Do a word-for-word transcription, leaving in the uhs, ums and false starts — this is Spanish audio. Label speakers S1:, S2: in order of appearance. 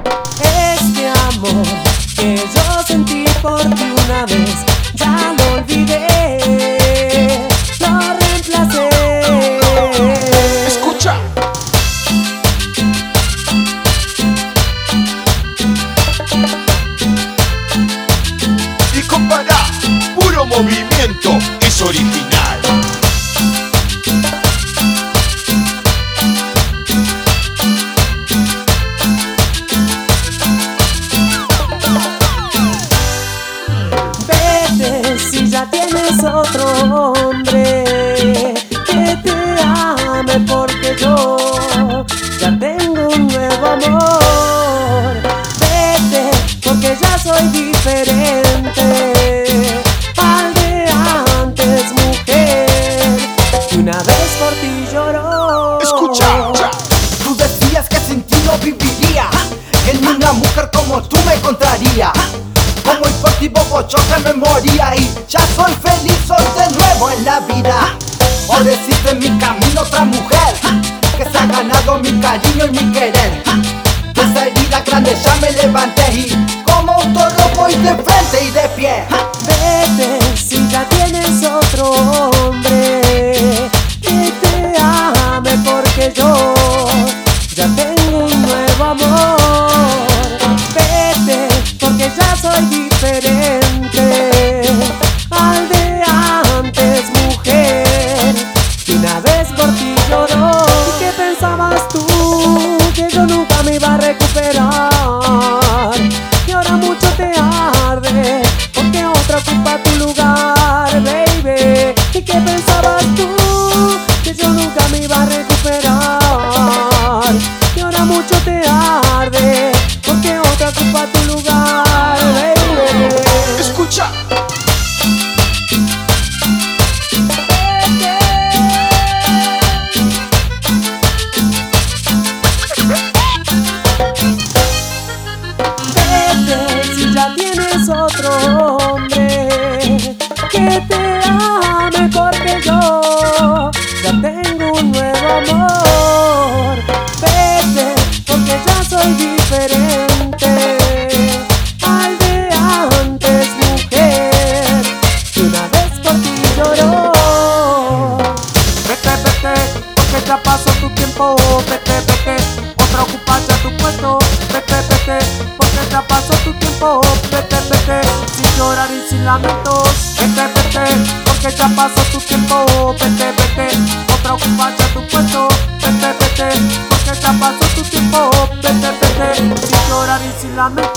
S1: Este amor que yo sentí por ti una vez, ya lo olvidé, lo reemplacé.
S2: Escucha. Y compara, puro movimiento, es original.
S1: Si ya tienes otro hombre que te ame, porque yo ya tengo un nuevo amor. Vete, porque ya soy diferente al de antes, mujer, y una vez por ti lloró.
S2: Escucha, ya.
S3: Tú decías que sin ti no viviría, que ni una mujer como tú me encontraría. Como el por ti bobochoca me moría y ya soy feliz, soy de nuevo en la vida. Ahora existe en mi camino otra mujer que se ha ganado mi cariño y mi querer. De esa herida grande ya me levanté y como un toro voy de frente y de pie.
S1: Vete, si ya tienes otro hombre que te ame, porque yo ya tengo un nuevo amor. Vete, porque ya soy diferente al de antes, mujer, y una vez por ti lloró. ¿Y qué pensabas tú? Que yo nunca me iba a recuperar, y ahora mucho te arde porque otra ocupa tu lugar, baby. ¿Y qué pensabas tú? Que yo nunca me iba a recuperar, y ahora mucho te arde porque otra ocupa tu lugar, baby.
S2: Escucha.
S1: Vete, si ya tienes otro hombre que te ame, porque yo ya tengo un nuevo amor. Vete, porque ya soy diferente al de antes, mujer, y una vez por ti lloró.
S4: Vete, vete, porque ya pasó tu tiempo. Vete, vete, otra ocupa ya tu puesto. Vete, vete, porque ya pasó tu tiempo. Vete, vete, sin llorar y sin lamentos. Vete, vete, porque ya pasó tu tiempo. Vete, vete, otra ocupa ya tu puesto. Vete, vete, porque ya pasó tu tiempo. Vete, vete, sin llorar y sin lamentos.